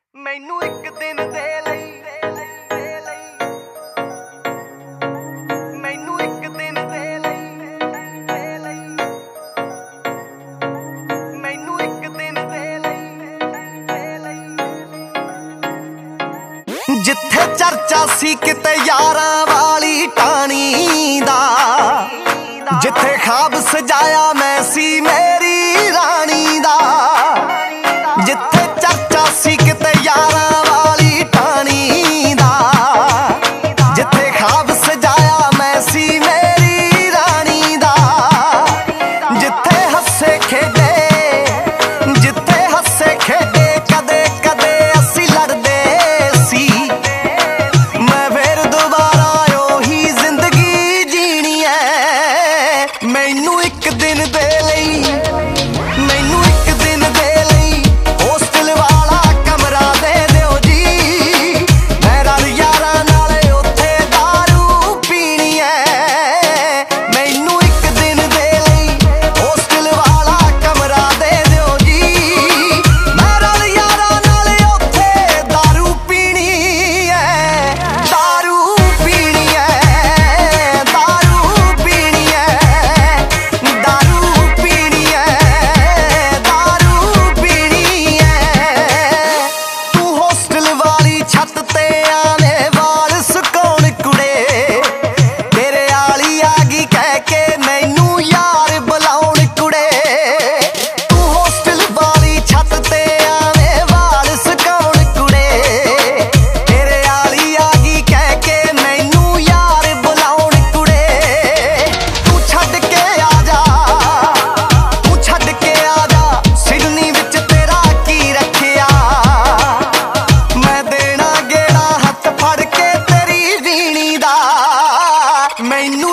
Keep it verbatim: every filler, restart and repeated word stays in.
ਮੈਨੂੰ ਇੱਕ ਦਿਨ ਦੇ ਲਈ ਮੈਨੂੰ ਇੱਕ ਦਿਨ ਦੇ ਲਈ ਮੈਨੂੰ ਇੱਕ ਦਿਨ ਦੇ ਲਈ ਜਿੱਥੇ ਚਰਚਾ ਸੀ ਕਿਤੇ ਯਾਰਾਂ ਵਾਲੀ ਟਾਣੀ ਦਾ, ਜਿੱਥੇ ਖਾਬ ਸਜਾਇਆ ਮੈਂ ਸੀ ਮੇਰੀ ਰਾਣੀ ਦਾ। ਜਿੱਥੇ ਚਰਚਾ ਸੀ ਕਿਤੇ ਯਾਰਾਂ ਵਾਲੀ ਟਾਣੀ ਦਾ, ਜਿੱਥੇ ਖਾਬ ਸਜਾਇਆ ਮੈਂ ਸੀ ਮੇਰੀ ਰਾਣੀ ਦਾ। ਜਿੱਥੇ ਹੱਸੇ ਖੇਡੇ ਜਿੱਥੇ ਹੱਸੇ ਖੇਡੇ ਕਦੇ ਕਦੇ ਅਸੀਂ ਲੜਦੇ ਸੀ। ਮੈਂ ਫੇਰ ਦੁਬਾਰਾ ਉਹੀ ਜ਼ਿੰਦਗੀ ਜੀਣੀ ਐ। ਮੈਨੂੰ ਇੱਕ ਦਿਨ ਦੇ ਲਈ ਮੈਨੂੰ ਇੱਕ ਦਿਨ ਦੇ ਲਈ ਹੋਸਟਲ ਵਾਲਾ ਕਮਰਾ ਦੇ ਦਿਓ ਜੀ। ਮੈਂ ਰਲ ਯਾਰਾਂ ਨਾਲ ਉੱਥੇ ਦਾਰੂ ਪੀਣੀ ਐ। ਮੈਨੂੰ ਇੱਕ ਦਿਨ ਦੇ ਲਈ ਹੋਸਟਲ ਵਾਲਾ ਕਮਰਾ ਦੇ ਦਿਓ ਜੀ। ਮੈਂ ਰਲ ਯਾਰਾਂ ਨਾਲ ਉੱਥੇ ਦਾਰੂ ਪੀਣੀ ਐ। ਦਾਰੂ ਪੀਣੀ ਐ ਦਾਰੂ ਪੀਣੀ ਐ ਦਾਰੂ ਪੀਣੀ ਐ ਦਾਰੂ ਪੀਣੀ ਐ। ਤੂੰ ਹੋਸਟਲ ਵਾਲੀ ਛੱਤ ਤੇ ਆਨੇ ਵਾਲ ਸੁਕਾਉਣ ਕੁੜੇ, ਤੇਰੇ ਆਲੀ ਆ ਗਈ ਕਹਿ ਕੇ ਮੈਨੂੰ ਯਾਰ ਬੁਲਾਉਣ ਕੁੜੇ। ਤੂੰ ਹੋਸਟਲ ਵਾਲੀ ਛੱਤ ਤੇ ਆਨੇ ਵਾਲ ਸੁਕਾਉਣ ਕੁੜੇ, ਤੇਰੇ ਆਲੀ ਆ ਗਈ ਕਹਿ ਕੇ ਮੈਨੂੰ ਯਾਰ ਬੁਲਾਉਣ ਕੁੜੇ। ਤੂੰ ਛੱਡ ਕੇ ਆ ਜਾ ਤੂੰ ਛੱਡ ਕੇ ਆ ਜਾ ਸਿਡਨੀ ਵਿੱਚ ਤੇਰਾ ਕੀ ਰੱਖਿਆ। ਮੈਂ ਦੇਣਾ ਗੇੜਾ ਹੱਥ ਫੜ ਕੇ ਤੇਰੀ ਵੀਣੀ ਦਾ। ਮੈਨੂੰ